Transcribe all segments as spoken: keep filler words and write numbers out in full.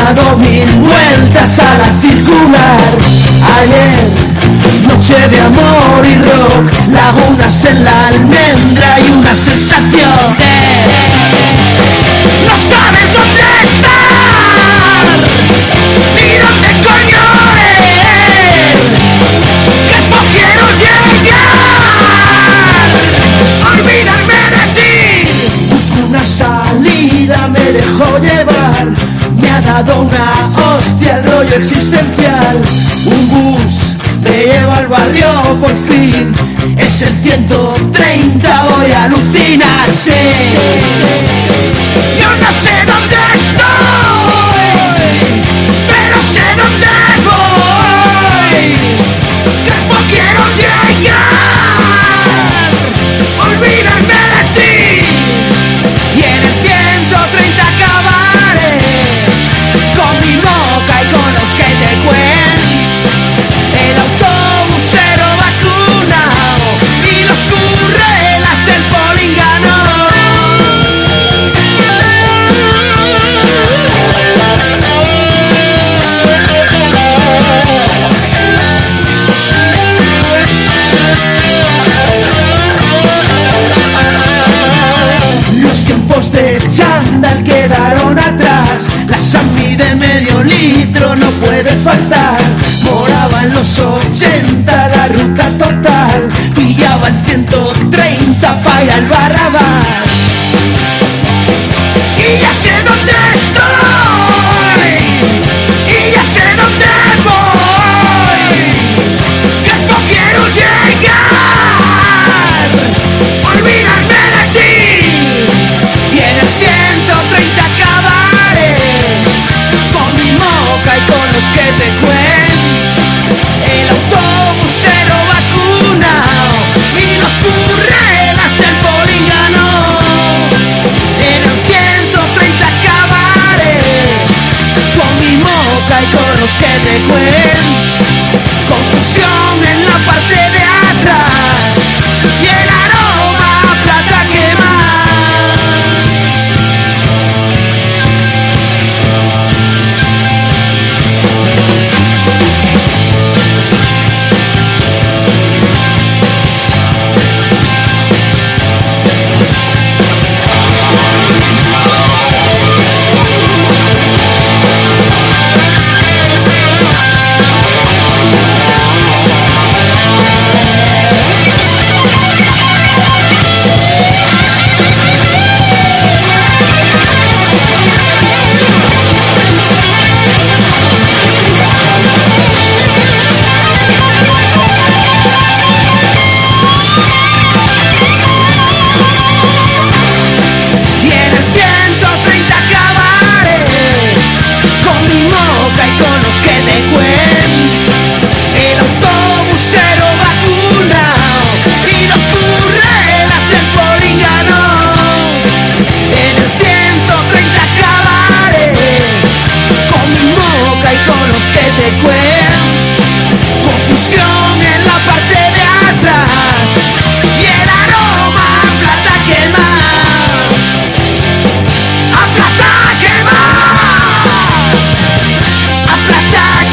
dado mil vueltas a la circular. Ayer, noche de amor y rock, lagunas en la almendra y una sensación de no saber dónde estar ni dónde coño es, que eso quiero llegar, olvidarme de ti. Busco una salida, me dejo llevar, me ha dado una hostia el rollo existencial. Un bus me lleva al barrio por fin, es el ciento treinta, voy a alucinar, sí. Yo no sé dónde estoy, pero sé dónde voy, que no quiero llegar, olvidarme de ti. Y en el ciento treinta acabaré con mi moca y con los que te cuenten, el autobusero vacunado y los currelas del políngano. Los tiempos de chándal quedaron atrás, la Sammy de medio litro no puede faltar. Moraba en los ochenta la ruta total, pillaba el ciento treinta para ir al Barrabás. Y ya sé dónde estoy, y ya sé dónde voy, que no quiero llegar, olvidarme de ti. Y en el ciento treinta acabaré con mi moca y con los que te cuenten, el autobusero vacunado y los currelas del políngano. En el ciento treinta acabaré con mi moca y con los que te cuenten, confusión en la parte de atrás y el aroma a plata quemada. Confusión en la parte de atrás y el aroma a plata quemada, a plata quemada, a plata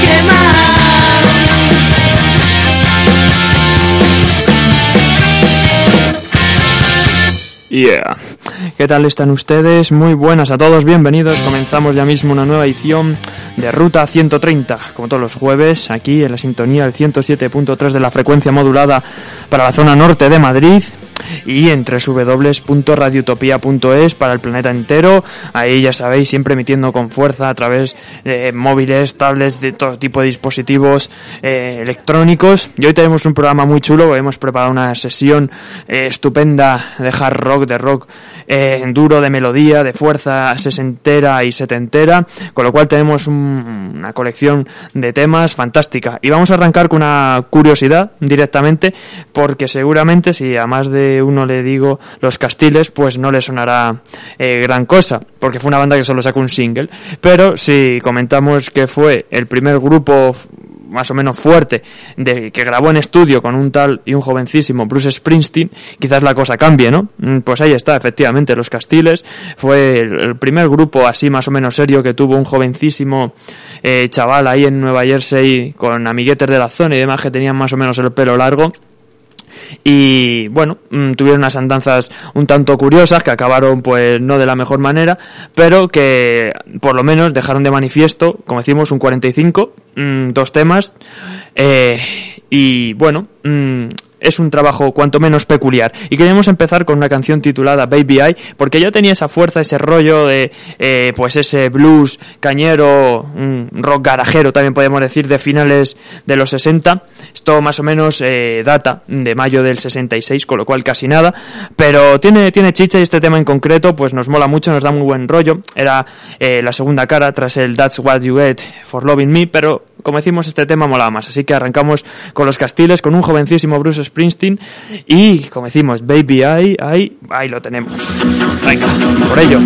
quemada. Yeah. ¿Qué tal están ustedes? Muy buenas a todos, bienvenidos. Comenzamos ya mismo una nueva edición de Ruta ciento treinta, como todos los jueves, aquí en la sintonía del ciento siete punto tres de la frecuencia modulada para la zona norte de Madrid y en doble u doble u doble u punto radiotopía punto es para el planeta entero. Ahí ya sabéis, siempre emitiendo con fuerza a través de móviles, tablets, de todo tipo de dispositivos eh, electrónicos. Y hoy tenemos un programa muy chulo, hemos preparado una sesión eh, estupenda de hard rock, de rock eh, duro, de melodía, de fuerza sesentera y setentera, con lo cual tenemos un, una colección de temas fantástica. Y vamos a arrancar con una curiosidad directamente, porque seguramente si a más de uno le digo Los Castiles, pues no le sonará eh, gran cosa, porque fue una banda que solo sacó un single. Pero si comentamos que fue el primer grupo más o menos fuerte de que grabó en estudio con un tal y un jovencísimo Bruce Springsteen, quizás la cosa cambie, ¿no? Pues ahí está, efectivamente, Los Castiles fue el, el primer grupo así más o menos serio que tuvo un jovencísimo eh, chaval ahí en Nueva Jersey con amiguetes de la zona y demás que tenían más o menos el pelo largo. Y bueno, mmm, tuvieron unas andanzas un tanto curiosas que acabaron pues no de la mejor manera, pero que por lo menos dejaron de manifiesto, como decimos, un cuarenta y cinco, mmm, dos temas, eh, y bueno, mmm, es un trabajo cuanto menos peculiar. Y queremos empezar con una canción titulada Baby I, porque ya tenía esa fuerza, ese rollo de eh, pues ese blues cañero, un rock garajero también podemos decir, de finales de los sesenta. Esto más o menos eh, data de mayo del sesenta y seis, con lo cual casi nada, pero tiene, tiene chicha, y este tema en concreto pues nos mola mucho, nos da muy buen rollo. Era eh, la segunda cara tras el That's What You Get for Loving Me, pero como decimos, este tema mola más, así que arrancamos con Los Castiles, con un jovencísimo Bruce Springsteen, y como decimos, Baby I, ahí, ahí lo tenemos. Venga, por ello.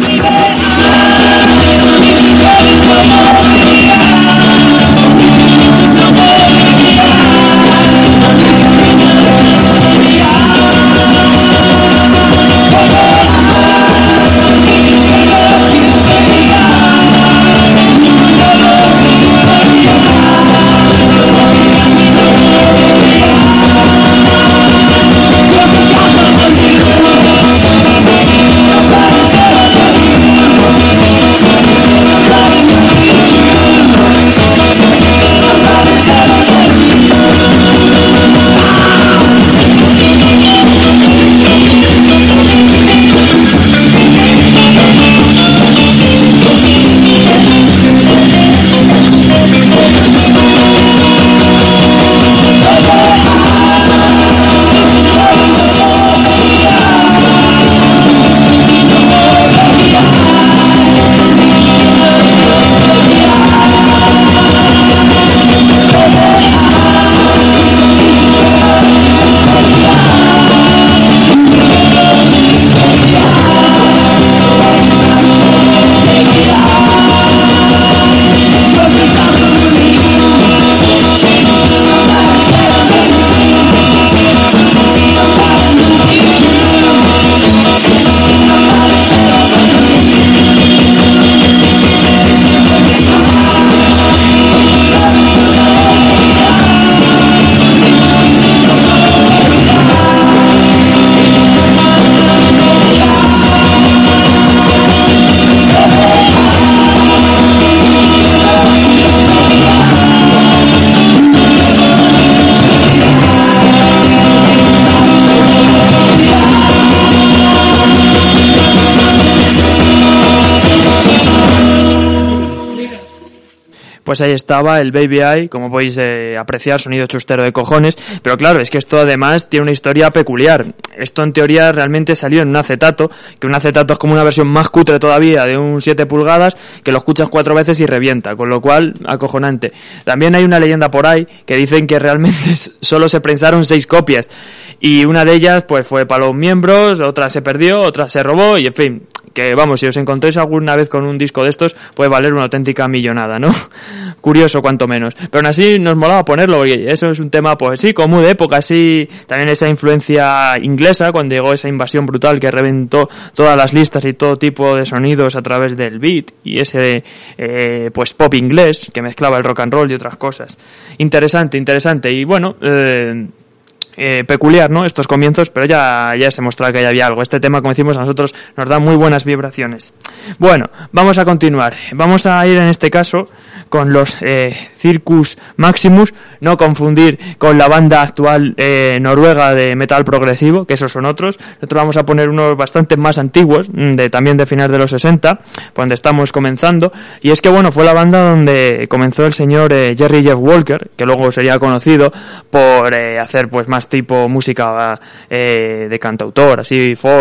Pues ahí estaba el Baby I, como podéis eh, apreciar, sonido chustero de cojones, pero claro, es que esto además tiene una historia peculiar. Esto en teoría realmente salió en un acetato, que un acetato es como una versión más cutre todavía de un siete pulgadas, que lo escuchas cuatro veces y revienta, con lo cual, acojonante. También hay una leyenda por ahí que dicen que realmente solo se prensaron seis copias, y una de ellas pues fue para los miembros, otra se perdió, otra se robó, y en fin, que vamos, si os encontréis alguna vez con un disco de estos, puede valer una auténtica millonada, ¿no? Curioso cuanto menos, pero aún así nos molaba ponerlo, porque eso es un tema pues sí, como de época, así, también esa influencia inglesa, cuando llegó esa invasión brutal que reventó todas las listas y todo tipo de sonidos a través del beat, y ese eh, pues pop inglés, que mezclaba el rock and roll y otras cosas. Interesante, interesante, y bueno, eh... Eh, peculiar, ¿no? Estos comienzos, pero ya, ya se mostraba que ya había algo. Este tema, como decimos, a nosotros nos da muy buenas vibraciones. Bueno, vamos a continuar. Vamos a ir en este caso con los eh, Circus Maximus, no confundir con la banda actual eh, noruega de metal progresivo, que esos son otros. Nosotros vamos a poner unos bastante más antiguos, de también de finales de los sesenta, donde estamos comenzando. Y es que, bueno, fue la banda donde comenzó el señor eh, Jerry Jeff Walker, que luego sería conocido por eh, hacer pues más tipo música eh, de cantautor, así folk,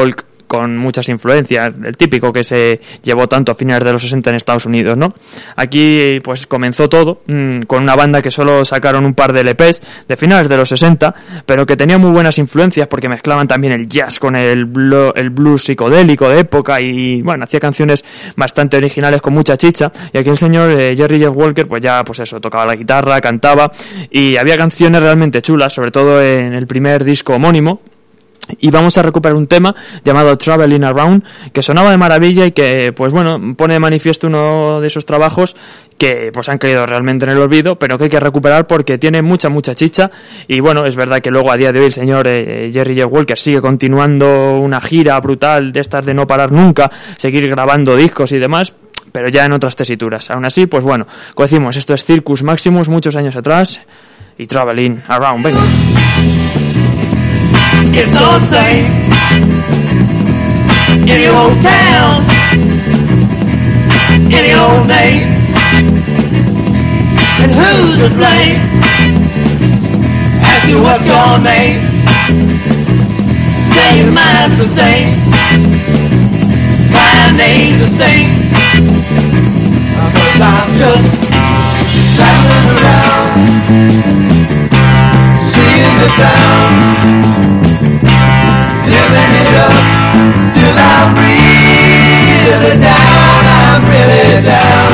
con muchas influencias, el típico que se llevó tanto a finales de los sesenta en Estados Unidos, ¿no? Aquí pues comenzó todo mmm, con una banda que solo sacaron un par de L Pes de finales de los sesenta, pero que tenía muy buenas influencias porque mezclaban también el jazz con el, blo- el blues psicodélico de época y bueno, hacía canciones bastante originales con mucha chicha. Y aquí el señor eh, Jerry Jeff Walker pues ya pues eso, tocaba la guitarra, cantaba y había canciones realmente chulas, sobre todo en el primer disco homónimo. Y vamos a recuperar un tema llamado Traveling Around, que sonaba de maravilla y que, pues bueno, pone de manifiesto uno de esos trabajos que pues han caído realmente en el olvido, pero que hay que recuperar porque tiene mucha, mucha chicha. Y bueno, es verdad que luego a día de hoy el señor eh, Jerry Jeff Walker sigue continuando una gira brutal de estas de no parar nunca, seguir grabando discos y demás, pero ya en otras tesituras. Aún así, pues bueno, como decimos, esto es Circus Maximus muchos años atrás y Traveling Around, venga. It's all the same any old town, any old name, and who's to blame? Ask you what's your name, say your mind's the same, my name's the same, cause I'm just traveling around, seeing the town, living it up till I'm really down, I'm really down,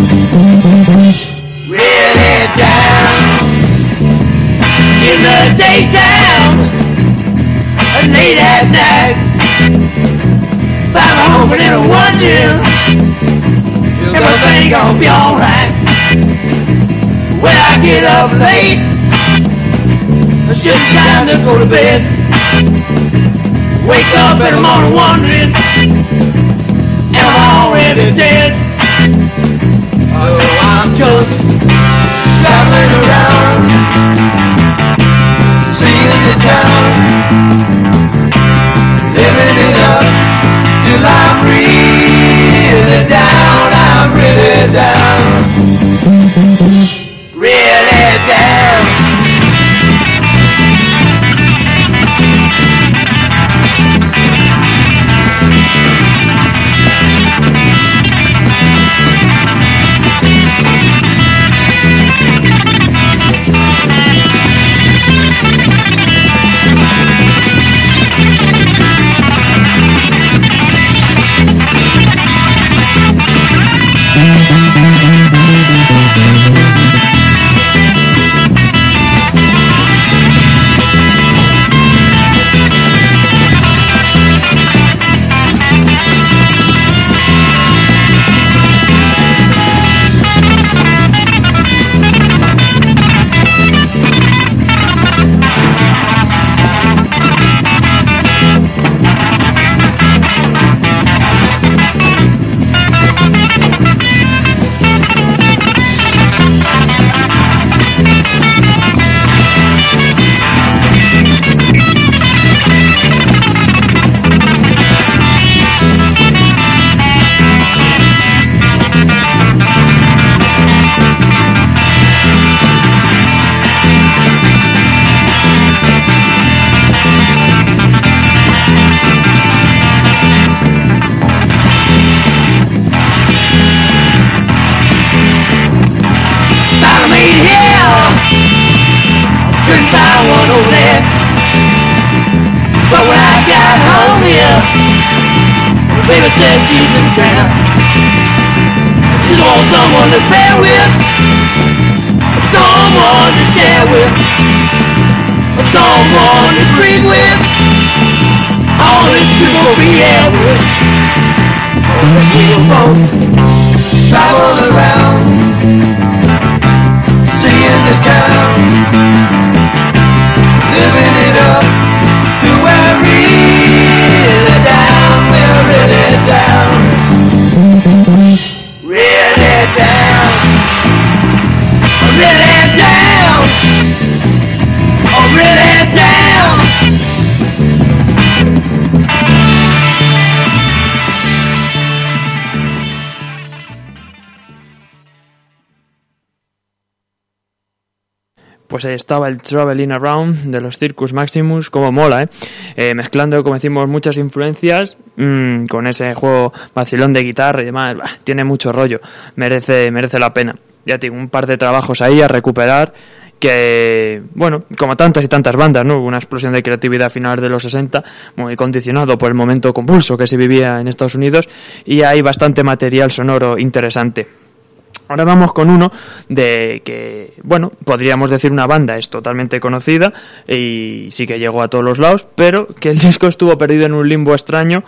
really down. In the daytime, late at night, I'm hoping and wondering if everything gonna be alright. When I get up late, it's just time to go to bed. Wake up in the morning wondering, am I already dead? Oh, I'm just traveling around, seeing the town, living it up till I'm really down, I'm really down, really down. Baby said she's in town. Just want someone to bear with, someone to share with, someone to breathe with. All these people be here with. We will both travel around, seeing the town, living it up to where really down, we're really down, really down, really down, oh really down. pues estaba el Traveling Around de los Circus Maximus, como mola, ¿eh? eh mezclando, como decimos, muchas influencias mmm, con ese juego vacilón de guitarra y demás. Bah, tiene mucho rollo, merece, merece la pena. Ya tengo un par de trabajos ahí a recuperar que, bueno, como tantas y tantas bandas, ¿no? Hubo una explosión de creatividad a finales de los sesenta, muy condicionado por el momento convulso que se vivía en Estados Unidos, y hay bastante material sonoro interesante. Ahora vamos con uno de que, bueno, podríamos decir una banda es totalmente conocida y sí que llegó a todos los lados, pero que el disco estuvo perdido en un limbo extraño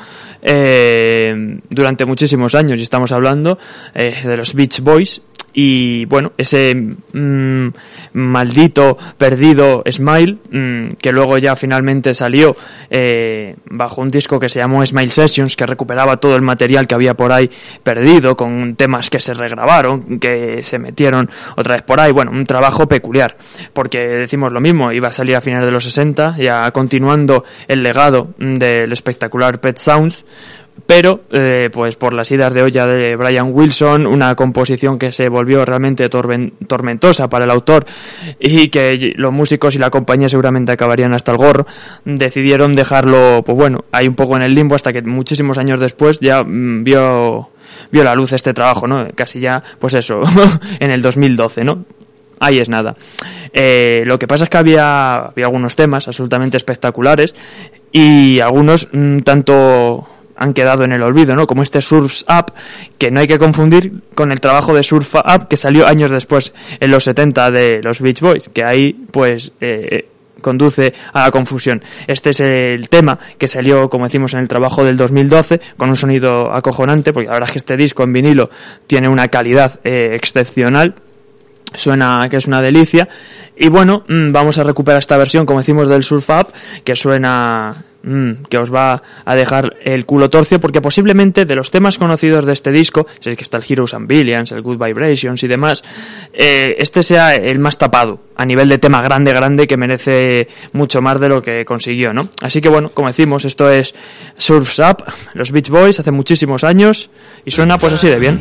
eh, durante muchísimos años, y estamos hablando eh, de los Beach Boys. Y bueno, ese mmm, maldito, perdido Smile, mmm, que luego ya finalmente salió eh, bajo un disco que se llamó Smile Sessions, que recuperaba todo el material que había por ahí perdido, con temas que se regrabaron, que se metieron otra vez por ahí. Bueno, un trabajo peculiar, porque decimos lo mismo, iba a salir a finales de los sesenta, ya continuando el legado del espectacular Pet Sounds, pero eh, pues por las idas de olla de Brian Wilson, una composición que se volvió realmente torben- tormentosa para el autor y que los músicos y la compañía seguramente acabarían hasta el gorro, decidieron dejarlo, pues bueno, ahí un poco en el limbo, hasta que muchísimos años después ya mmm, vio vio la luz este trabajo, ¿no? Casi ya, pues eso, en el dos mil doce, ¿no? Ahí es nada. Eh, lo que pasa es que había, había algunos temas absolutamente espectaculares y algunos mmm, tanto han quedado en el olvido, ¿no? Como este Surf's Up, que no hay que confundir con el trabajo de Surf Up que salió años después, en los setenta, de los Beach Boys, que ahí pues eh, conduce a la confusión. Este es el tema que salió, como decimos, en el trabajo del dos mil doce, con un sonido acojonante, porque la verdad es que este disco en vinilo tiene una calidad eh, excepcional, suena que es una delicia. Y bueno, mmm, vamos a recuperar esta versión, como decimos, del Surf Up, que suena mmm, que os va a dejar el culo torcio, porque posiblemente de los temas conocidos de este disco, si es que está el Heroes and Villains, el Good Vibrations y demás, eh, este sea el más tapado a nivel de tema grande, grande, que merece mucho más de lo que consiguió, ¿no? Así que bueno, como decimos, esto es Surf's Up, los Beach Boys, hace muchísimos años, y suena pues así de bien.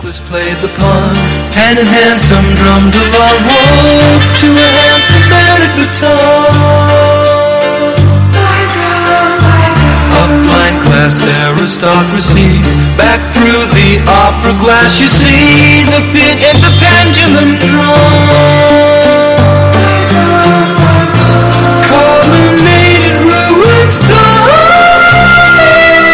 Upline class aristocracy, back through the opera glass you see the pit and the pendulum drum. Colonnaded ruins die.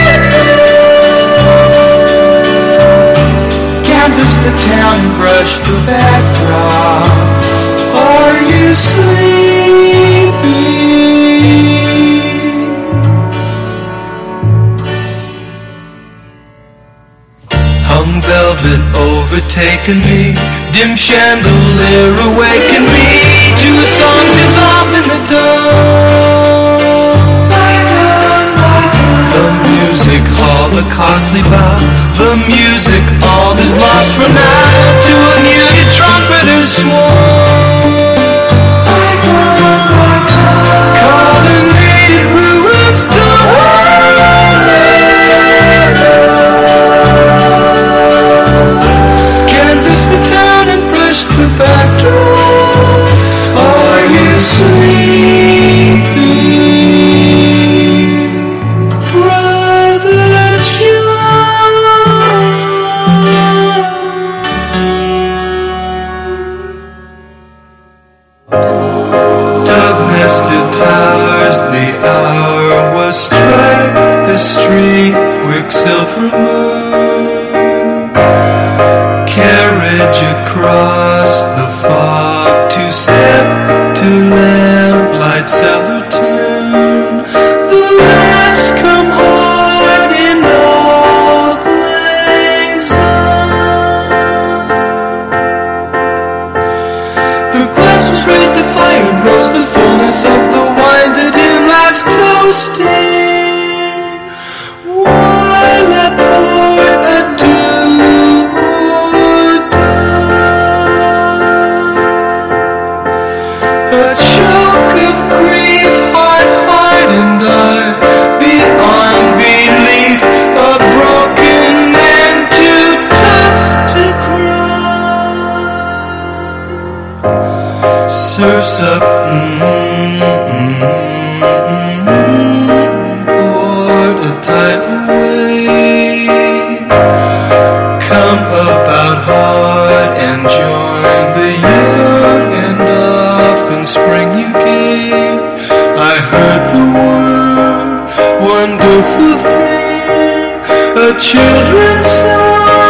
Canvas the town and brush the backdrop. Are you sleeping? Hung velvet overtaken me, dim chandelier awaken me to a song dissolved in the dawn. The music hall, a costly bow, the music all is lost for now to a muted trumpeter's swan. Colonnaded ruins die. Canvas the town and brush the backdrop. Are you sleeping, Brother John? Dove-nested towers, the hour was struck, the street quicksilver moon. Carriage across the fog, to step to lamplight cellar turn. The laughs come hard in Auld Lang Syne. The glass was raised to fire and rose the fullness of the wine, the dim last toasting. While I poured adieu or die, a choke of grief, heart hardened I, beyond belief, a broken man too tough to cry. surf's up, mm-hmm, port a tidal wave, come about hard and join the young and often spring you gave. I heard the word, wonderful thing, a children's song.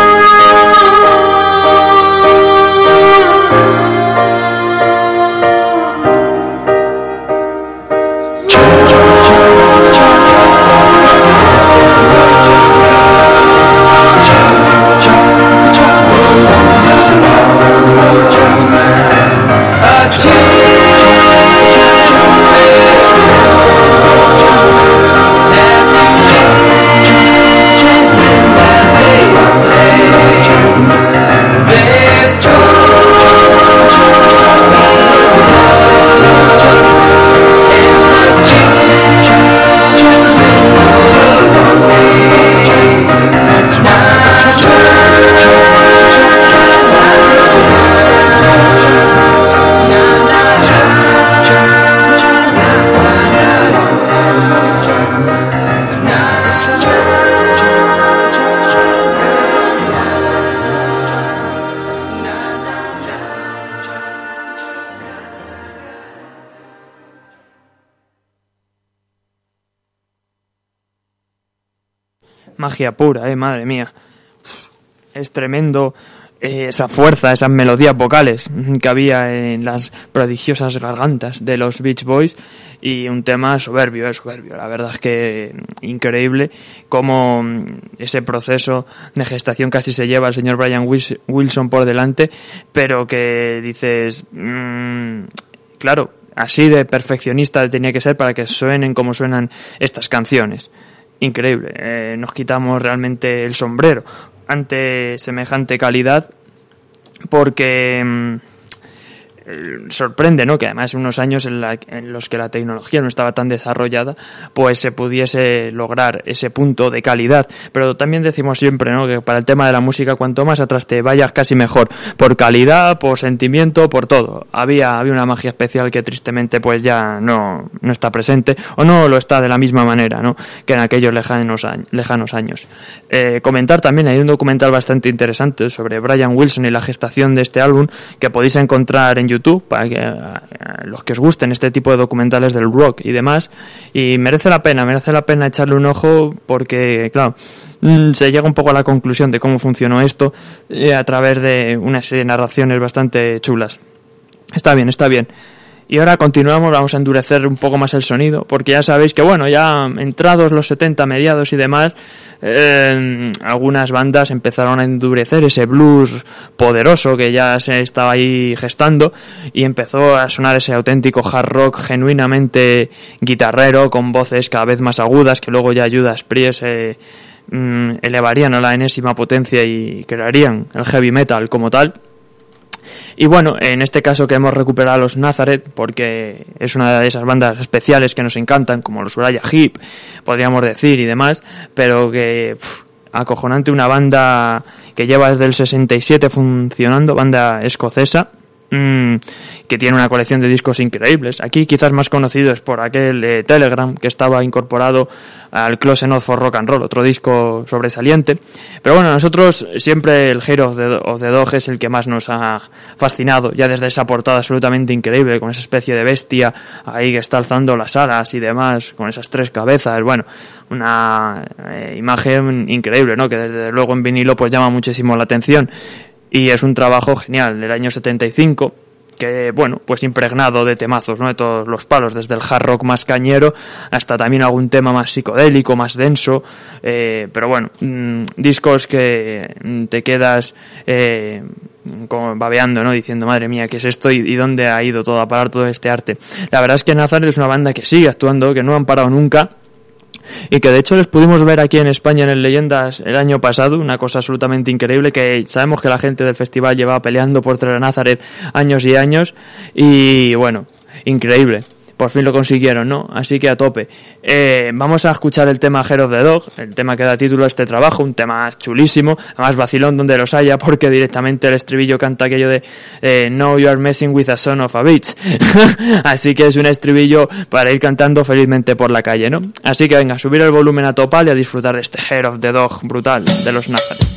Magia pura, eh, madre mía. Es tremendo eh, esa fuerza, esas melodías vocales que había en las prodigiosas gargantas de los Beach Boys, y un tema soberbio, es soberbio. La verdad es que increíble cómo ese proceso de gestación casi se lleva al señor Brian Wilson por delante, pero que dices, mmm, claro, así de perfeccionista tenía que ser para que suenen como suenan estas canciones. Increíble, eh, nos quitamos realmente el sombrero ante semejante calidad, porque mmm, sorprende, ¿no?, que además en unos años en, la, en los que la tecnología no estaba tan desarrollada, pues se pudiese lograr ese punto de calidad. Pero también decimos siempre, ¿no?, que para el tema de la música, cuanto más atrás te vayas, casi mejor, por calidad, por sentimiento, por todo. Había, había una magia especial que tristemente pues ya no, no está presente, o no lo está de la misma manera, ¿no?, que en aquellos lejanos años. Lejanos años. Eh, comentar también, hay un documental bastante interesante sobre Brian Wilson y la gestación de este álbum, que podéis encontrar en YouTube YouTube, para que a, a los que os gusten este tipo de documentales del rock y demás, y merece la pena, merece la pena echarle un ojo, porque claro, se llega un poco a la conclusión de cómo funcionó esto eh, a través de una serie de narraciones bastante chulas. Está bien, está bien. Y ahora continuamos, vamos a endurecer un poco más el sonido, porque ya sabéis que, bueno, ya entrados los setenta, mediados y demás, eh, algunas bandas empezaron a endurecer ese blues poderoso que ya se estaba ahí gestando, y empezó a sonar ese auténtico hard rock genuinamente guitarrero, con voces cada vez más agudas, que luego ya Judas Priest eh, mm, elevarían a la enésima potencia y crearían el heavy metal como tal. Y bueno, en este caso queremos recuperar a los Nazareth, porque es una de esas bandas especiales que nos encantan, como los Uriah Heep, podríamos decir, y demás, pero que pff, acojonante, una banda que lleva desde el sesenta y siete funcionando, banda escocesa, mmm, que tiene una colección de discos increíbles. Aquí quizás más conocido es por aquel eh, Telegram, que estaba incorporado al Close Enough for Rock and Roll, otro disco sobresaliente. Pero bueno, nosotros siempre el Hair of the, of the Dog es el que más nos ha fascinado, ya desde esa portada absolutamente increíble, con esa especie de bestia ahí que está alzando las alas y demás, con esas tres cabezas. Bueno, una eh, imagen increíble, ¿no?, que desde luego en vinilo pues llama muchísimo la atención. Y es un trabajo genial, del año setenta y cinco, que, bueno, pues impregnado de temazos, ¿no?, de todos los palos, desde el hard rock más cañero hasta también algún tema más psicodélico, más denso, eh, pero bueno, mmm, discos que te quedas eh, como babeando, ¿no?, diciendo, madre mía, ¿qué es esto? ¿Y, y dónde ha ido todo a parar todo este arte? La verdad es que Nazareth es una banda que sigue actuando, que no han parado nunca, y que de hecho les pudimos ver aquí en España en el Leyendas el año pasado, una cosa absolutamente increíble, que sabemos que la gente del festival lleva peleando por traer a Nazareth años y años, y bueno, increíble. por fin lo consiguieron, ¿no? Así que a tope. Eh, vamos a escuchar el tema Hair of the Dog, el tema que da título a este trabajo, un tema chulísimo, además vacilón donde los haya, porque directamente el estribillo canta aquello de eh, No, you are messing with a son of a bitch. Así que es un estribillo para ir cantando felizmente por la calle, ¿no? Así que venga, subir el volumen a topal y a disfrutar de este Hair of the Dog brutal de los Nazareth.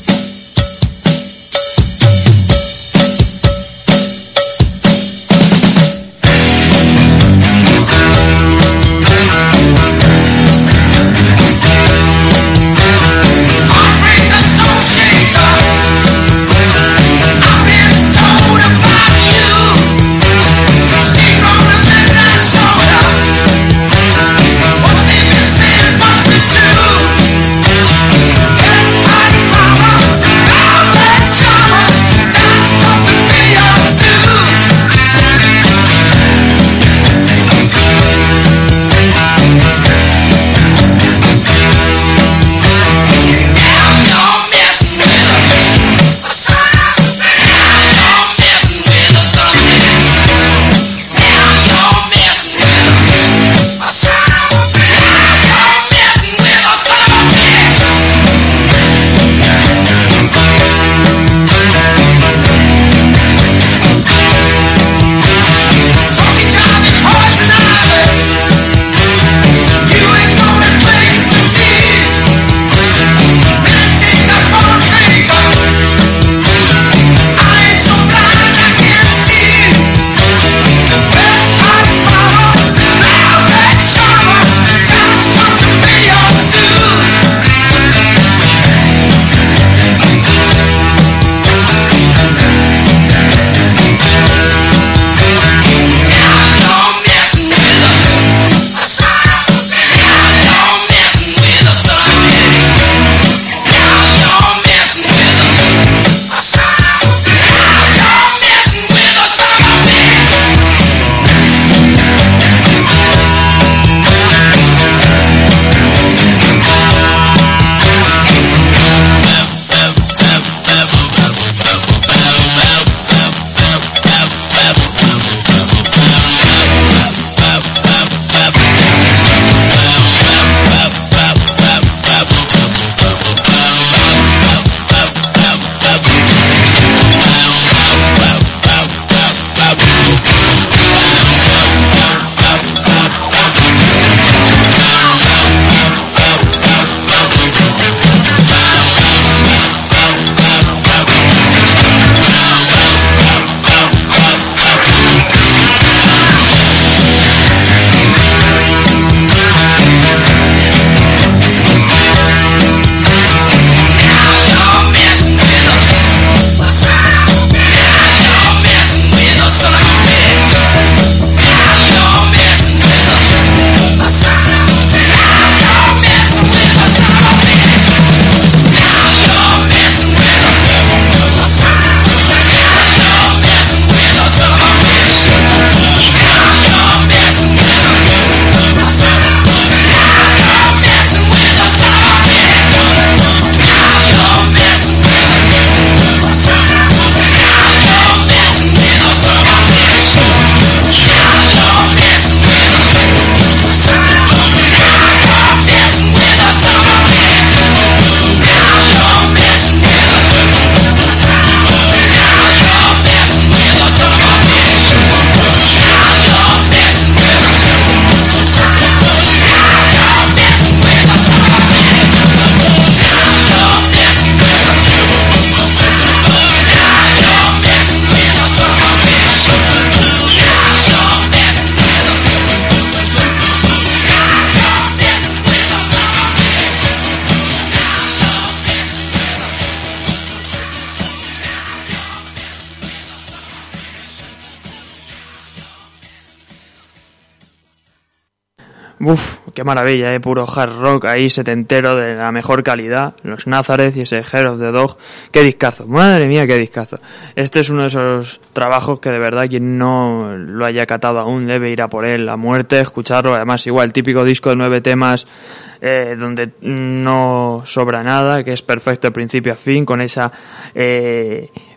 Uf, qué maravilla, eh, puro hard rock ahí setentero de la mejor calidad, los Nazareth y ese Hair of the Dog, qué discazo, madre mía, qué discazo. Este es uno de esos trabajos que de verdad quien no lo haya catado aún debe ir a por él a muerte, escucharlo, además igual, típico disco de nueve temas eh, donde no sobra nada, que es perfecto de principio a fin, con esa eh,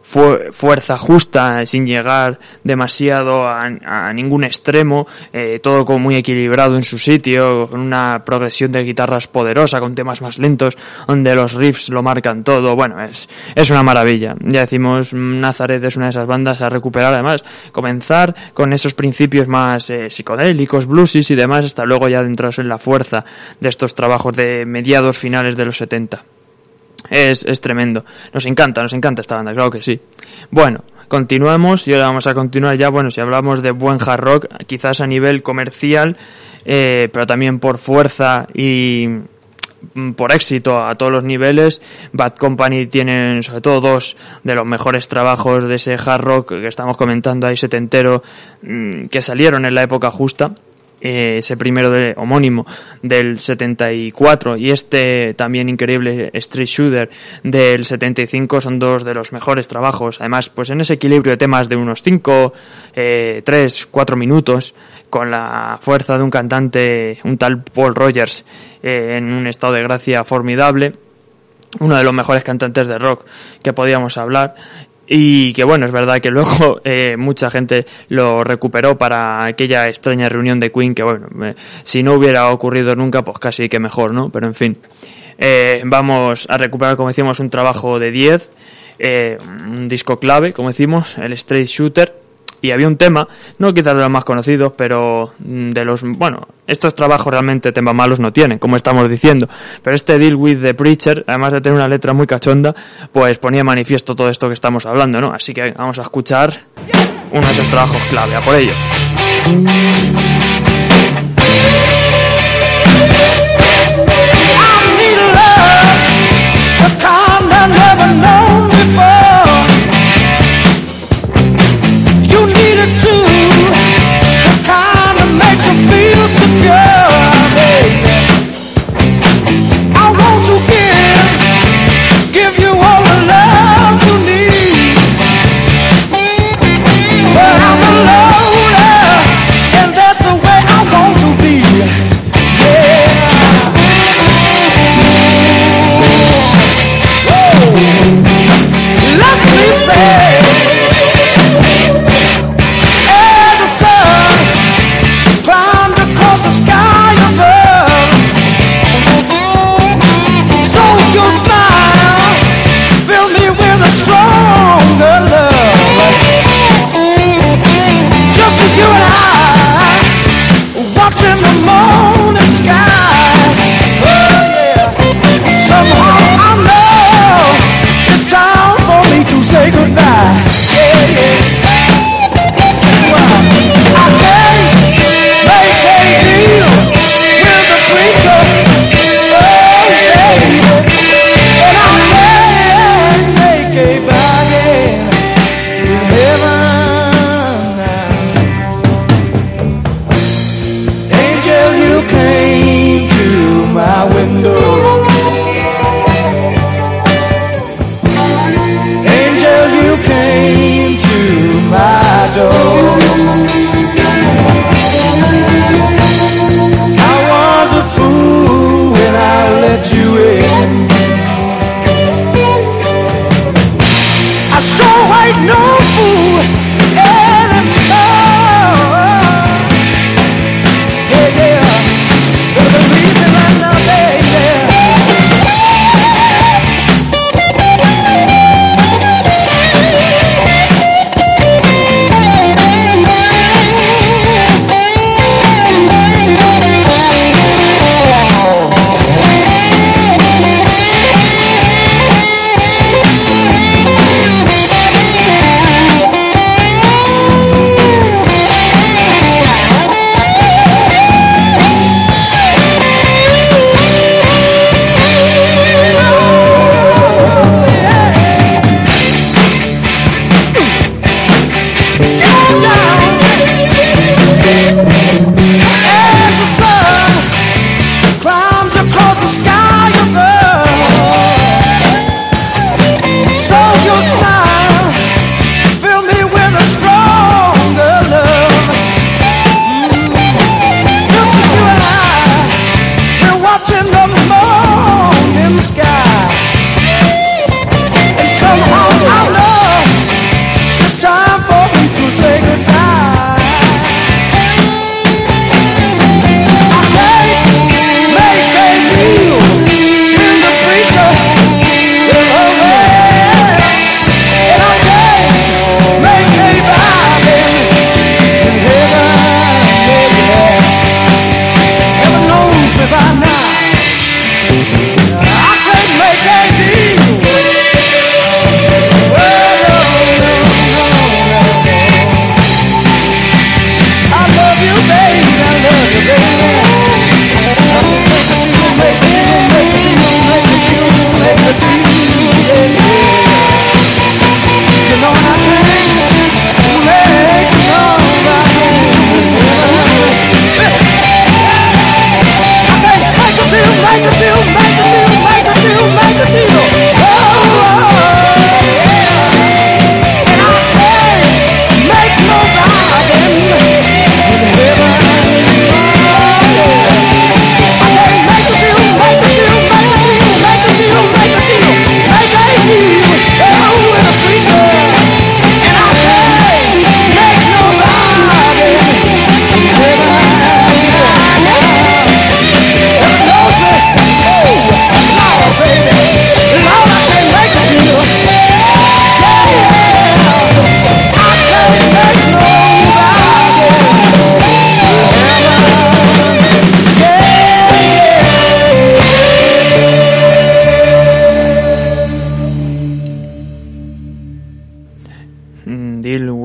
fu- fuerza justa, sin llegar demasiado a, a ningún extremo, eh, todo como muy equilibrado en su sitio, con una progresión de guitarras poderosa, con temas más lentos, donde los riffs lo marcan todo. Bueno, es, es una maravilla. Ya decimos, Nazareth es una de esas bandas a recuperar, además, comenzar con esos principios más eh, psicodélicos, bluesis y demás, hasta luego ya adentrarse en la fuerza de estos trabajos de mediados finales de los setenta. Es, es tremendo. Nos encanta, nos encanta esta banda, claro que sí. Bueno, continuamos y ahora vamos a continuar ya. Bueno, si hablamos de buen hard rock, quizás a nivel comercial, eh, pero también por fuerza y por éxito a todos los niveles, Bad Company tienen sobre todo dos de los mejores trabajos de ese hard rock que estamos comentando ahí setentero, que salieron en la época justa. Eh, ese primero de, homónimo del setenta y cuatro y este también increíble Street Shooter del setenta y cinco son dos de los mejores trabajos, además pues en ese equilibrio de temas de unos cinco, tres, cuatro minutos, con la fuerza de un cantante, un tal Paul Rogers, eh, en un estado de gracia formidable, uno de los mejores cantantes de rock que podíamos hablar. Y que bueno, es verdad que luego eh, mucha gente lo recuperó para aquella extraña reunión de Queen, que bueno, eh, si no hubiera ocurrido nunca, pues casi que mejor, ¿no? Pero en fin, eh, vamos a recuperar, como decimos, un trabajo de diez, eh, un disco clave, como decimos, el Straight Shooter. Y había un tema, no quizás de los más conocidos, pero de los... Bueno, estos trabajos realmente temas malos no tienen, como estamos diciendo. Pero este Deal with the Preacher, además de tener una letra muy cachonda, pues ponía manifiesto todo esto que estamos hablando, ¿no? Así que vamos a escuchar uno de esos trabajos clave, a por ello. Love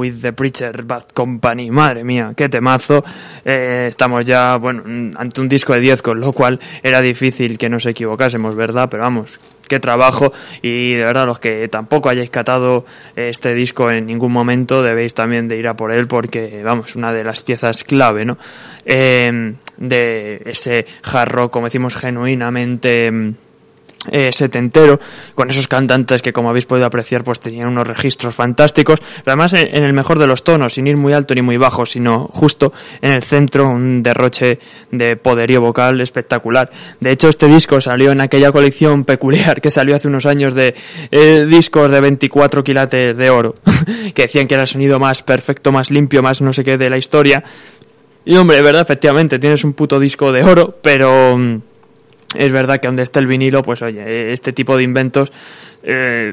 with the Preacher Bad Company. Madre mía, qué temazo. Eh, estamos ya, bueno, ante un disco de diez, con lo cual era difícil que nos equivocásemos, ¿verdad? Pero vamos, qué trabajo. Y de verdad, los que tampoco hayáis catado este disco en ningún momento, debéis también de ir a por él, porque, vamos, una de las piezas clave, ¿no? Eh, de ese hard rock, como decimos, genuinamente Eh, setentero, con esos cantantes que, como habéis podido apreciar, pues tenían unos registros fantásticos, pero además en, en el mejor de los tonos, sin ir muy alto ni muy bajo, sino justo en el centro, un derroche de poderío vocal espectacular. De hecho, este disco salió en aquella colección peculiar que salió hace unos años de eh, discos de veinticuatro quilates de oro, que decían que era el sonido más perfecto, más limpio, más no sé qué de la historia. Y hombre, de verdad, efectivamente, tienes un puto disco de oro, pero es verdad que donde está el vinilo, pues oye, este tipo de inventos eh,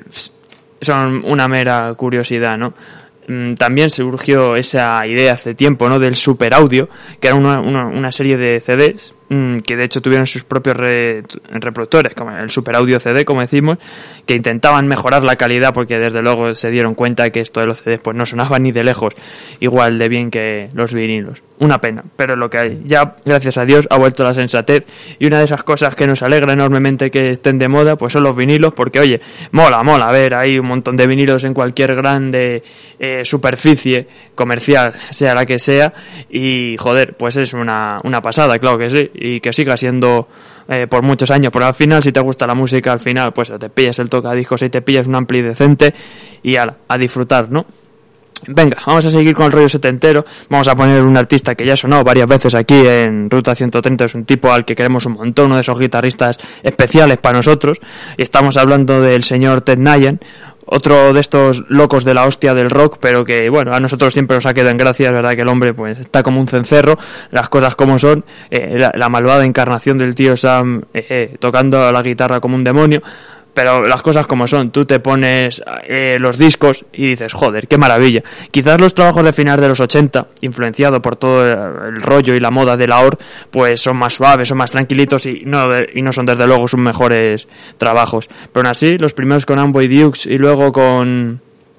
son una mera curiosidad, ¿no? También surgió esa idea hace tiempo, ¿no?, del super audio, que era una, una, una serie de C Ds que de hecho tuvieron sus propios re, reproductores, como el super audio C D, como decimos, que intentaban mejorar la calidad, porque desde luego se dieron cuenta que esto de los C Ds pues no sonaba ni de lejos igual de bien que los vinilos. Una pena, pero es lo que hay. Ya, gracias a Dios, ha vuelto la sensatez, y una de esas cosas que nos alegra enormemente que estén de moda, pues son los vinilos, porque oye, mola, mola, a ver, hay un montón de vinilos en cualquier grande eh, superficie comercial, sea la que sea, y joder, pues es una, una pasada, claro que sí, y que siga siendo eh, por muchos años, pero al final, si te gusta la música, al final, pues te pillas el tocadiscos y te pillas un ampli decente, y ala, a disfrutar, ¿no? Venga, vamos a seguir con el rollo setentero. Vamos a poner un artista que ya ha sonado varias veces aquí en Ruta ciento treinta. Es un tipo al que queremos un montón, uno de esos guitarristas especiales para nosotros. Y estamos hablando del señor Ted Nugent, otro de estos locos de la hostia del rock, pero que, bueno, a nosotros siempre nos ha quedado en gracia. Es verdad que el hombre pues está como un cencerro, las cosas como son, eh, la, la malvada encarnación del tío Sam eh, eh, tocando la guitarra como un demonio. Pero las cosas como son, tú te pones eh, los discos y dices, joder, qué maravilla. Quizás los trabajos de finales de los ochenta, influenciado por todo el rollo y la moda de la O R, pues son más suaves, son más tranquilitos y no, y no son desde luego sus mejores trabajos. Pero aún así, los primeros con Amboy Dukes y luego con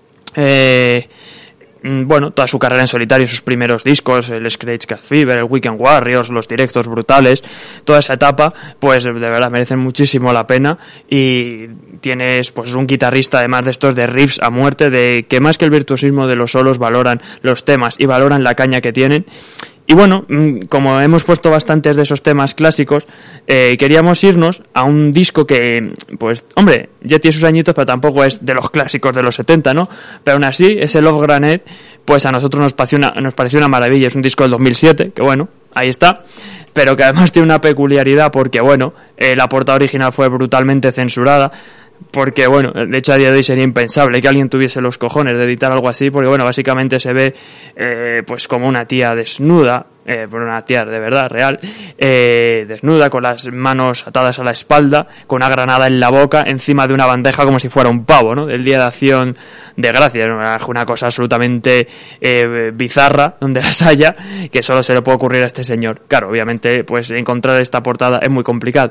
Eh, bueno, toda su carrera en solitario, sus primeros discos, el Scratch Cat Fever, el Weekend Warriors, los directos brutales, toda esa etapa, pues de verdad merecen muchísimo la pena. Y tienes pues un guitarrista además de estos de riffs a muerte, de que más que el virtuosismo de los solos valoran los temas y valoran la caña que tienen. Y bueno, como hemos puesto bastantes de esos temas clásicos, eh, queríamos irnos a un disco que, pues, hombre, ya tiene sus añitos, pero tampoco es de los clásicos de los setenta, ¿no? Pero aún así, ese Love Grenade, pues a nosotros nos pareció una, nos pareció una maravilla. Es un disco del dos mil siete, que bueno, ahí está, pero que además tiene una peculiaridad porque, bueno, eh, la portada original fue brutalmente censurada. Porque, bueno, de hecho a día de hoy sería impensable que alguien tuviese los cojones de editar algo así, porque, bueno, básicamente se ve eh, pues como una tía desnuda, eh, por una tía de verdad, real, eh, desnuda, con las manos atadas a la espalda, con una granada en la boca, encima de una bandeja como si fuera un pavo, ¿no? Del Día de Acción de Gracias, una cosa absolutamente eh, bizarra, donde las haya, que solo se le puede ocurrir a este señor. Claro, obviamente, pues encontrar esta portada es muy complicado.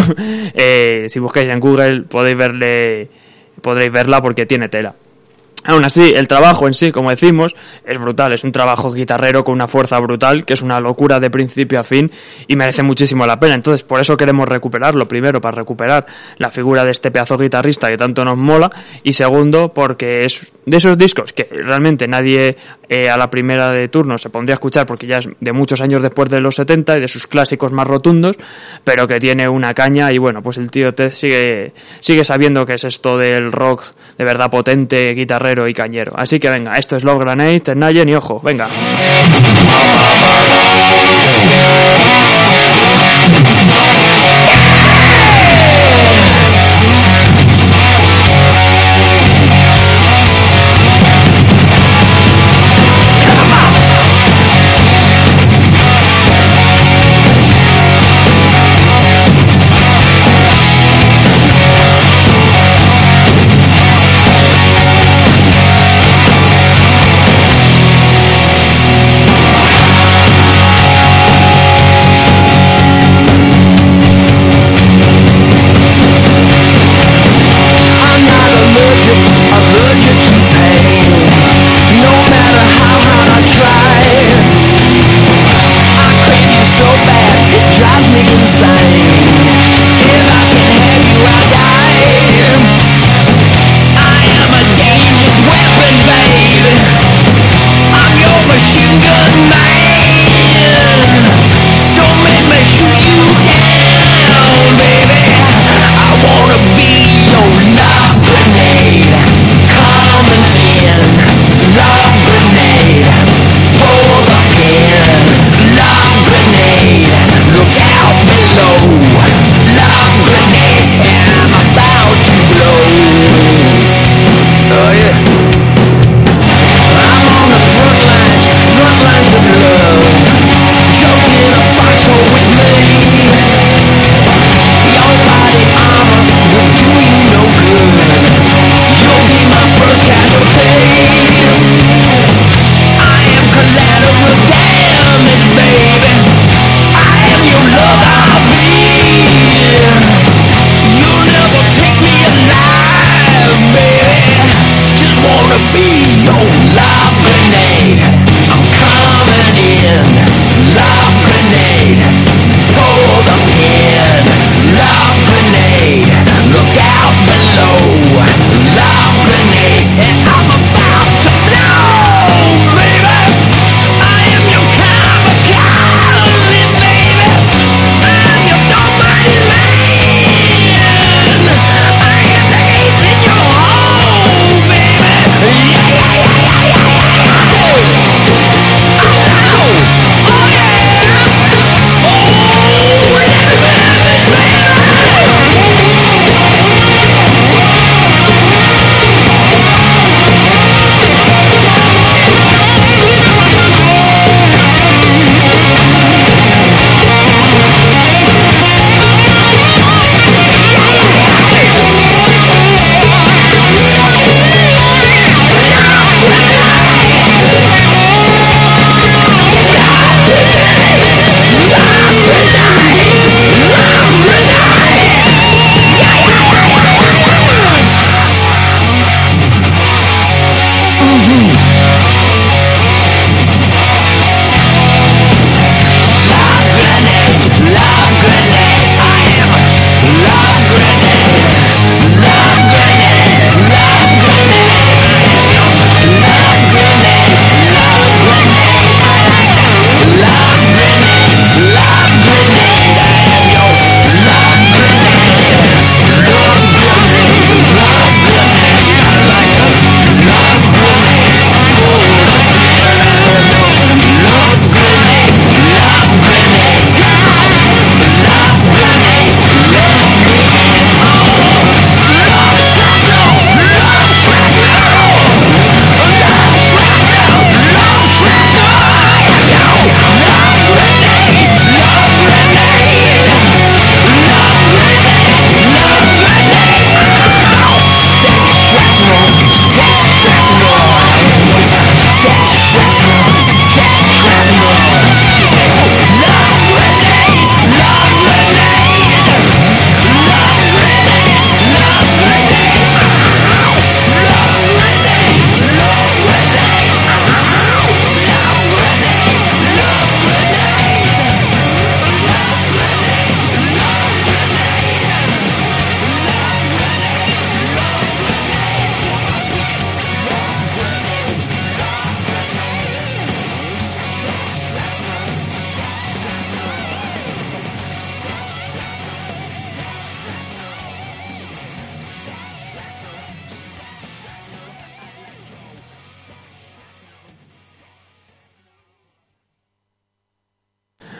eh, si buscáis en Google podéis verle, podréis verla porque tiene tela. Aún así, el trabajo en sí, como decimos, es brutal. Es un trabajo guitarrero con una fuerza brutal, que es una locura de principio a fin y merece muchísimo la pena. Entonces, por eso queremos recuperarlo. Primero, para recuperar la figura de este pedazo guitarrista que tanto nos mola. Y segundo, porque es de esos discos que realmente nadie eh, a la primera de turno se pondría a escuchar, porque ya es de muchos años después de los setenta y de sus clásicos más rotundos, pero que tiene una caña. Y bueno, pues el tío Ted sigue, sigue sabiendo que es esto del rock de verdad potente, guitarrero y cañero. Así que venga, esto es Love Grenade, Ted Nugent, y ojo, venga.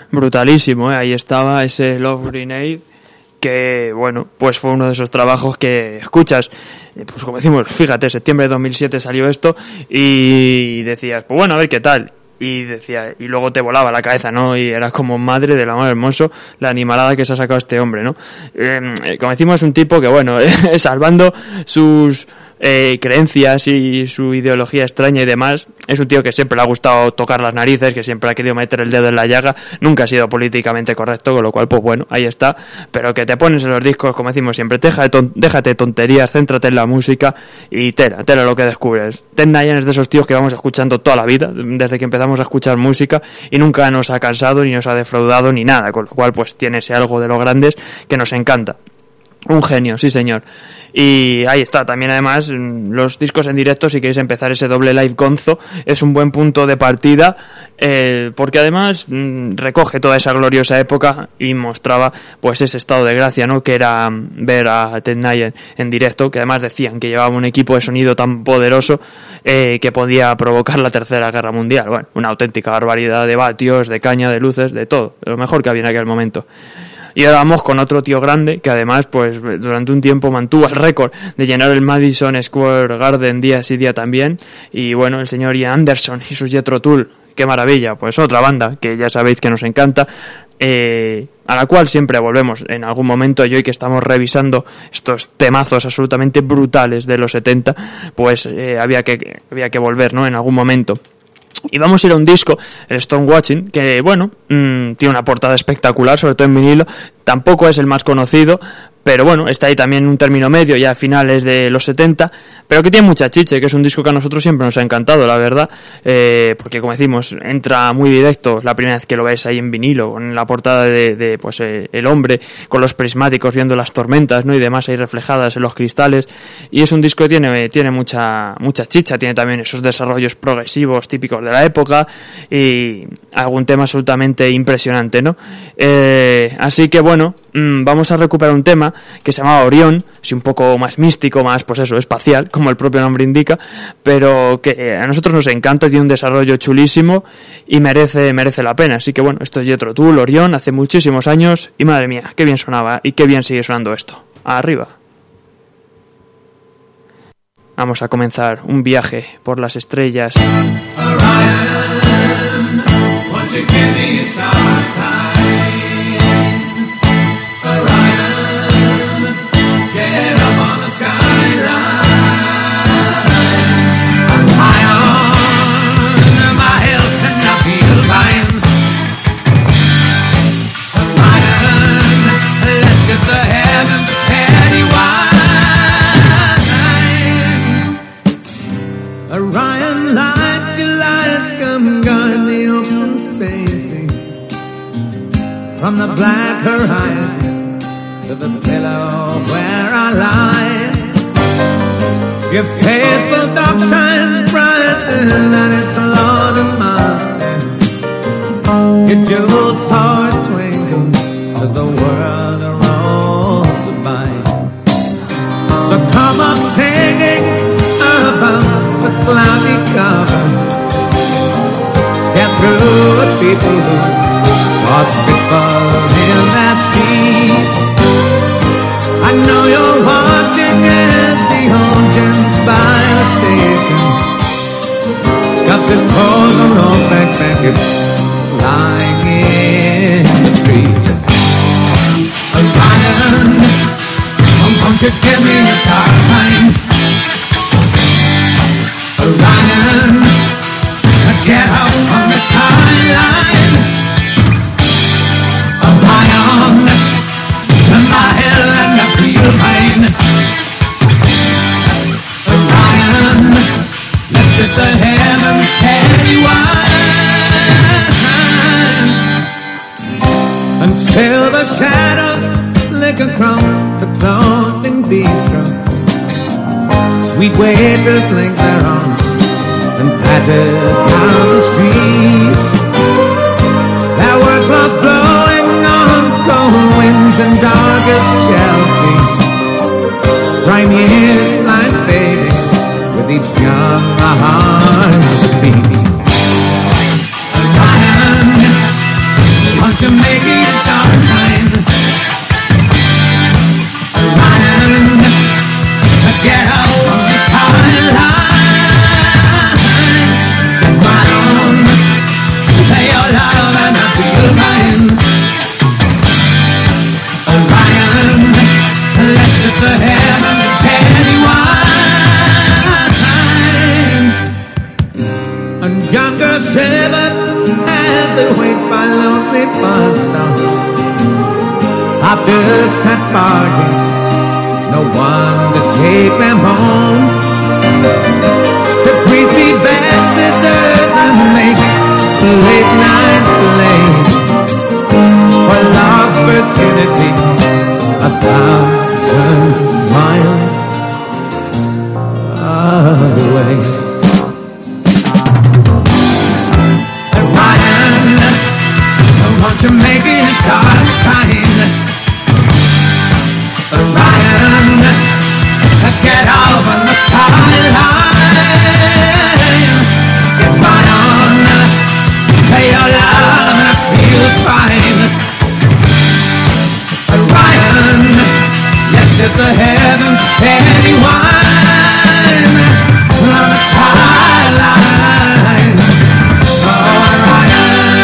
Brutalísimo, ¿eh? Ahí estaba ese Love Grenade, que bueno, pues fue uno de esos trabajos que escuchas, pues como decimos, fíjate, septiembre de dos mil siete salió esto y decías, pues bueno, a ver qué tal. Y decía, y luego te volaba la cabeza, ¿no? Y era como madre del amor hermoso la animalada que se ha sacado este hombre, ¿no? Eh, como decimos, es un tipo que, bueno, salvando sus eh, creencias y su ideología extraña y demás, es un tío que siempre le ha gustado tocar las narices, que siempre ha querido meter el dedo en la llaga, nunca ha sido políticamente correcto, con lo cual, pues bueno, ahí está, pero que te pones en los discos, como decimos siempre, deja de ton- déjate de tonterías, céntrate en la música y tela, tela lo que descubres. Ted Nugent es de esos tíos que vamos escuchando toda la vida, desde que empezamos a escuchar música, y nunca nos ha cansado, ni nos ha defraudado, ni nada, con lo cual, pues tiene ese algo de los grandes que nos encanta. Un genio, sí señor. Y ahí está, también además los discos en directo, si queréis empezar ese doble live gonzo, es un buen punto de partida, eh, porque además mmm, recoge toda esa gloriosa época y mostraba pues ese estado de gracia, ¿no? Que era ver a Ted Nugent en directo, que además decían que llevaba un equipo de sonido tan poderoso eh, que podía provocar la tercera guerra mundial. Bueno, una auténtica barbaridad de vatios, de caña, de luces, de todo, lo mejor que había en aquel momento. Y ahora vamos con otro tío grande que además pues durante un tiempo mantuvo el récord de llenar el Madison Square Garden día sí día también. Y bueno, el señor Ian Anderson y sus Jethro Tull, qué maravilla, pues otra banda que ya sabéis que nos encanta, eh, a la cual siempre volvemos en algún momento. Y hoy que estamos revisando estos temazos absolutamente brutales de los setenta, pues eh, había que había que volver, ¿no? En algún momento. Y vamos a ir a un disco, el Stonewatching, que bueno, mmm, tiene una portada espectacular, sobre todo en vinilo. Tampoco es el más conocido, pero bueno, está ahí también un término medio, ya a finales de los setenta, pero que tiene mucha chiche, que es un disco que a nosotros siempre nos ha encantado, la verdad, eh, porque como decimos, entra muy directo la primera vez que lo ves ahí en vinilo, con la portada de, de pues eh, el hombre con los prismáticos viendo las tormentas, ¿no? Y demás ahí reflejadas en los cristales, y es un disco que tiene, tiene mucha, mucha chicha, tiene también esos desarrollos progresivos típicos de la época, y algún tema absolutamente impresionante, ¿no? Eh, así que bueno, mmm, vamos a recuperar un tema que se llamaba Orión, sí, un poco más místico, más pues eso, espacial, como el propio nombre indica, pero que a nosotros nos encanta, tiene un desarrollo chulísimo y merece merece la pena. Así que bueno, esto es Jethro Tull, Orión, hace muchísimos años, y madre mía, qué bien sonaba y qué bien sigue sonando esto. Arriba. Vamos a comenzar un viaje por las estrellas. Orion, won't you give me a star sign? Orion, get up on the skyline. I'm high on my hill and I feel fine. Orion, let's hit the heavens steady wide. Orion, light your light, come guard the open spaces. From the black horizon to the pillow where I lie, your faithful dog shines brighter than its Lord and Master. Your jeweled sword twinkles as the world rolls by. So come up singing above the cloudy cover. Step through a people who lost people in that street. I know you're watching as the old gent's by the station scuffs his toes on old back blankets lying in the street. Orion, won't you give me a star sign? Orion, get up on the skyline. Orion, my hill and I feel pain. Orion, let's hit the heavens steady wide. And silver shadows flick across the closing bistro. Sweet waiters link their arms and patter down the street. Their words lost blowing on cold winds and darkest Chelsea. Prime years lie fading with each young heart that beats. Orion, won't you young girls shiver as they wait by lonely bus stops. After sad parties, no one to take them home. To greasy babysitters and make late night play for lost virginity a thousand miles away. And Ryan, won't you make it a star sign? Ryan, get out on the skyline. Get right on, pay your love and feel fine. Ryan, let's hit the heavens, penny wine on the skyline. Oh, Ryan.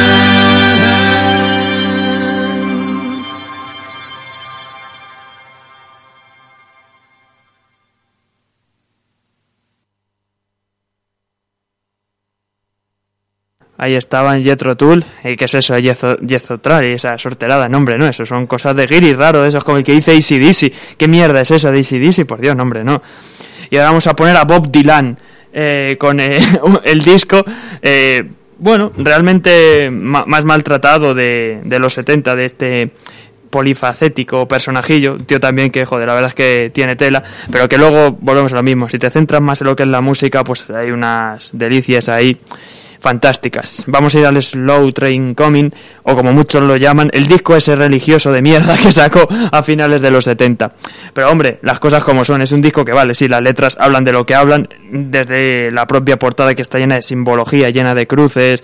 Ahí estaban Jethro Tull. ¿Y qué es eso? Jethro, Jethro Tull, esa sorterada, nombre, ¿no? Eso son cosas de guiris raro, eso es como el que dice A C D C. ¿Qué mierda es eso de A C D C? Por Dios, nombre, no. Y ahora vamos a poner a Bob Dylan eh, con eh, el disco, eh, bueno, realmente ma- más maltratado de, de los setenta, de este polifacético personajillo, tío también que, joder, la verdad es que tiene tela, pero que luego volvemos a lo mismo. Si te centras más en lo que es la música, pues hay unas delicias ahí fantásticas. Vamos a ir al Slow Train Coming, o como muchos lo llaman, el disco ese religioso de mierda que sacó a finales de los setenta. Pero hombre, las cosas como son, es un disco que vale, sí, las letras hablan de lo que hablan, desde la propia portada que está llena de simbología, llena de cruces,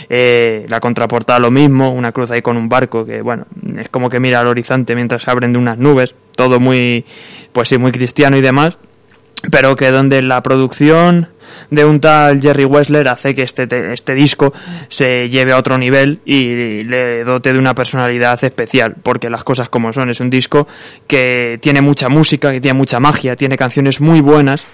eh, la contraportada lo mismo, una cruz ahí con un barco que, bueno, es como que mira al horizonte mientras se abren de unas nubes, todo muy, pues sí, muy cristiano y demás, pero que donde la producción de un tal Jerry Wessler hace que este, este disco se lleve a otro nivel y le dote de una personalidad especial, porque las cosas como son, es un disco que tiene mucha música, que tiene mucha magia, tiene canciones muy buenas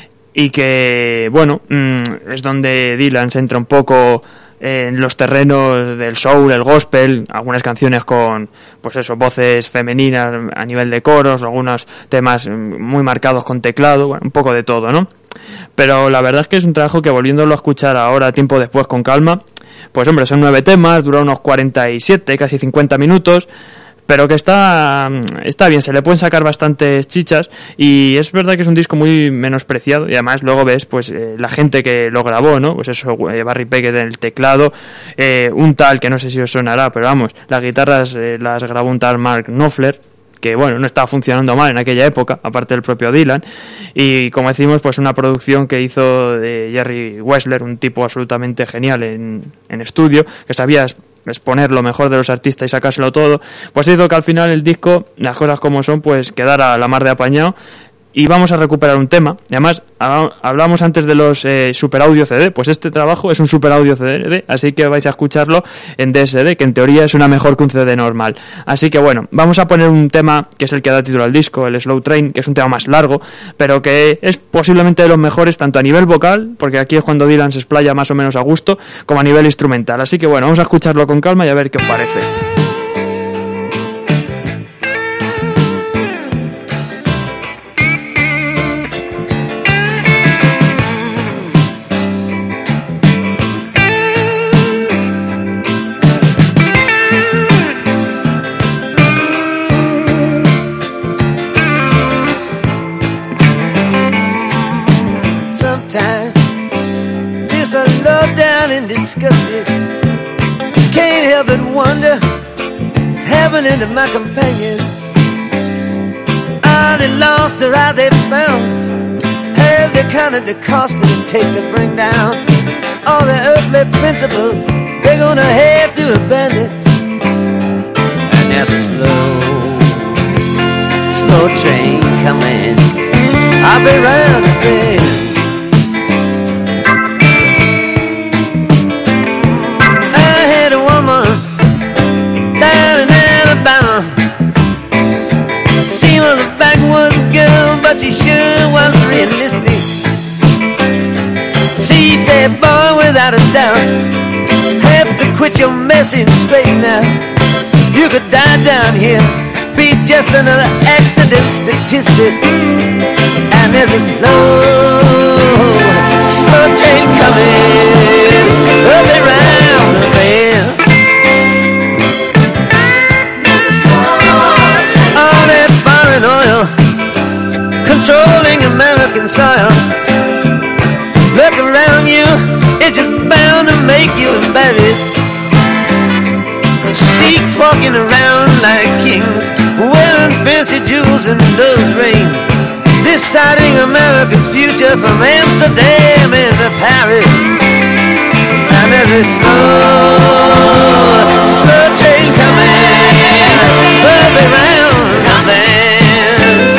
y que, bueno, es donde Dylan se entra un poco en los terrenos del soul, el gospel, algunas canciones con, pues eso, voces femeninas a nivel de coros, algunos temas muy marcados con teclado, bueno, un poco de todo, ¿no? Pero la verdad es que es un trabajo que, volviéndolo a escuchar ahora, tiempo después, con calma, pues hombre, son nueve temas, dura unos cuarenta y siete, casi cincuenta minutos, pero que está está bien, se le pueden sacar bastantes chichas, y es verdad que es un disco muy menospreciado, y además luego ves pues eh, la gente que lo grabó, ¿no? Pues eso, eh, Barry Peckett en el teclado, eh, un tal que no sé si os sonará, pero vamos, las guitarras eh, las grabó un tal Mark Knopfler, que bueno, no estaba funcionando mal en aquella época, aparte del propio Dylan, y como decimos, pues una producción que hizo de Jerry Wessler, un tipo absolutamente genial en, en estudio, que sabía exponer lo mejor de los artistas y sacárselo todo, pues hizo que al final el disco, las cosas como son, pues quedara a la mar de apañado. Y vamos a recuperar un tema, y además hablamos antes de los eh, super audio C D, pues este trabajo es un super audio C D, así que vais a escucharlo en D S D, que en teoría es una mejor que un C D normal. Así que bueno, vamos a poner un tema que es el que da título al disco, el Slow Train, que es un tema más largo, pero que es posiblemente de los mejores tanto a nivel vocal, porque aquí es cuando Dylan se explaya más o menos a gusto, como a nivel instrumental. Así que bueno, vamos a escucharlo con calma y a ver qué os parece. Disgusted, can't help but wonder what's happening to my companion. Are they lost or are they found? Have they counted the cost it would take to bring down all the earthly principles they're gonna have to abandon? And there's a slow, slow train coming. I'll be round the bend. She was a backwoods girl, but she sure was realistic. She said, boy, without a doubt, your message straight now. You could die down here, be just another accident statistic. And there's a slow, slow train coming up around the bend. All that foreign oil controlling American soil. Look around you, it's just bound to make you embarrassed. Sheiks walking around like kings, wearing fancy jewels and those rings, deciding America's future from Amsterdam into Paris. And there's a slow, slow train coming up around the bend.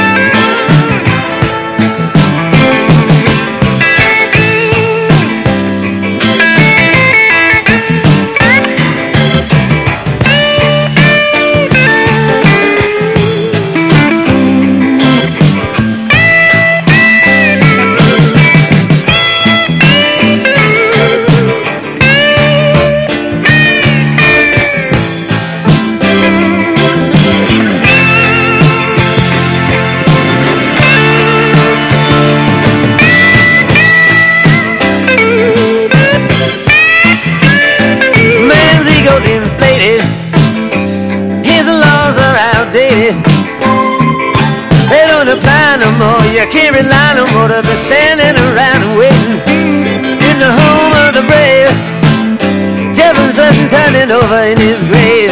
You can't rely no more to be standing around and waiting in the home of the brave. Jefferson turning over in his grave.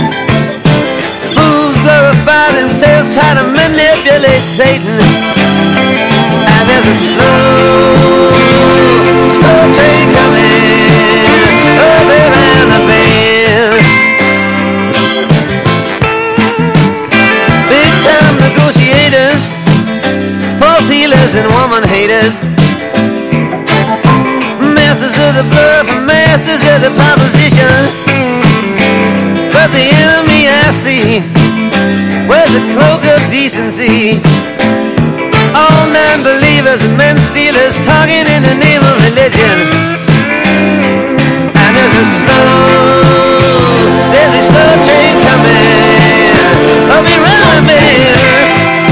Fools glorify themselves, try to manipulate Satan. And there's a slow, slow train coming up around the bend. Big time negotiators, false healers and woman haters, masters of the bluff and masters of the proposition. But the enemy I see wears a cloak of decency. All non-believers and men stealers talking in the name of religion. And there's a slow, there's a slow train coming up around the bend.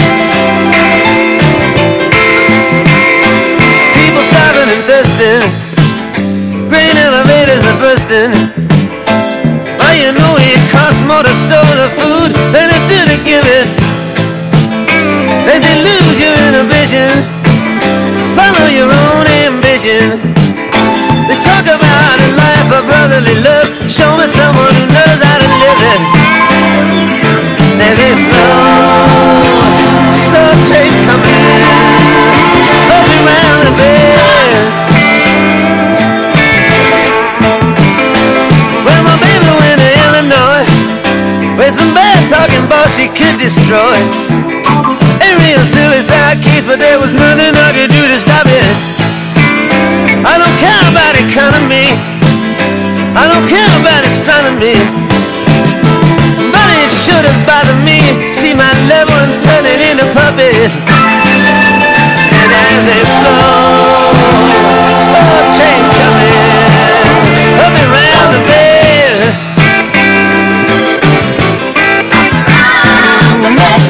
And thirsting, grain elevators are bursting. Oh, you know it costs more to store the food than it do to give it. They say lose your inhibition, follow your own ambition. They talk about a life of brotherly love. Show me someone who knows how to live it. There's a slow, slow train coming up around the bend. Well, my baby went to Illinois, where some bad talking boss she could destroy. A real suicide case, but there was nothing I could do to stop it. I don't care about economy, I don't care about astronomy, but it should have bothered me. See my loved ones turning into puppies. And as a slow, slow train coming up around the bend, around the bend.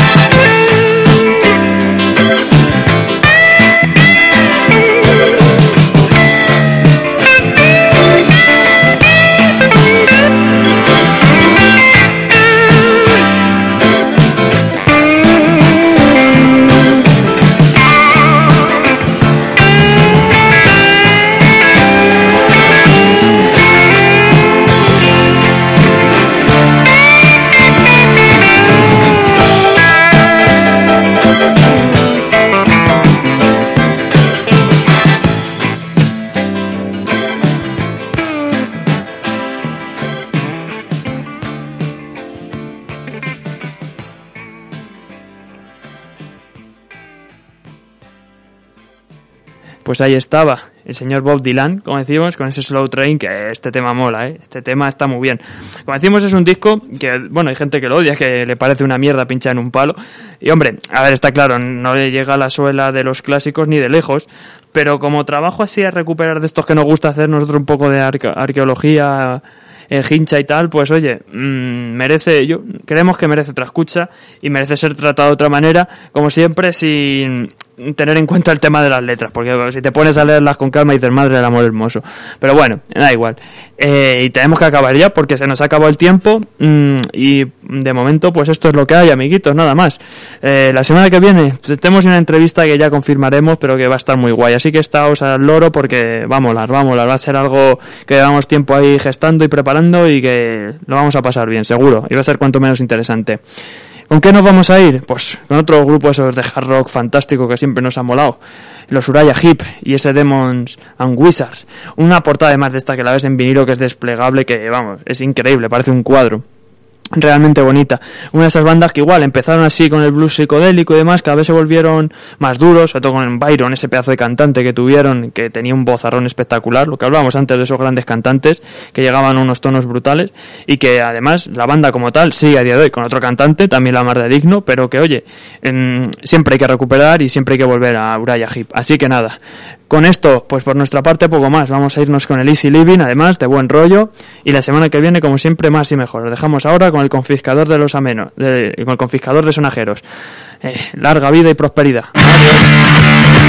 Pues ahí estaba el señor Bob Dylan, como decimos, con ese Slow Train, que este tema mola, ¿eh? Este tema está muy bien. Como decimos, es un disco que, bueno, hay gente que lo odia, que le parece una mierda pinchar en un palo. Y, hombre, a ver, está claro, no le llega a la suela de los clásicos ni de lejos, pero como trabajo así a recuperar de estos que nos gusta hacer nosotros un poco de arque- arqueología eh, hincha y tal, pues oye, mmm, merece, yo creemos que merece otra escucha y merece ser tratado de otra manera, como siempre, sin tener en cuenta el tema de las letras, porque si te pones a leerlas con calma dices, madre del amor hermoso. Pero bueno, da igual. Eh, y tenemos que acabar ya porque se nos ha acabado el tiempo mmm, y de momento pues esto es lo que hay, amiguitos, nada más. Eh, la semana que viene pues, tenemos una entrevista que ya confirmaremos, pero que va a estar muy guay, así que estáos al loro porque va a molar, va a molar, va a ser algo que llevamos tiempo ahí gestando y preparando y que lo vamos a pasar bien, seguro, y va a ser cuanto menos interesante. ¿Con qué nos vamos a ir? Pues con otro grupo esos de hard rock fantástico que siempre nos ha molado, los Uriah Heep y ese Demons and Wizards. Una portada además de esta que la ves en vinilo que es desplegable, que vamos, es increíble, parece un cuadro. Realmente bonita. Una de esas bandas que igual empezaron así con el blues psicodélico y demás, cada vez se volvieron más duros, sobre todo con Byron, ese pedazo de cantante que tuvieron, que tenía un vozarrón espectacular, lo que hablábamos antes de esos grandes cantantes que llegaban a unos tonos brutales, y que además la banda como tal sigue a día de hoy con otro cantante, también la más de digno, pero que oye, en, siempre hay que recuperar y siempre hay que volver a Uriah Heep. Así que nada, con esto, pues por nuestra parte poco más, vamos a irnos con el Easy Living, además de buen rollo, y la semana que viene como siempre más y mejor. Lo dejamos ahora con el confiscador de los amenos, de, con el confiscador de sonajeros. Eh, larga vida y prosperidad. Adiós.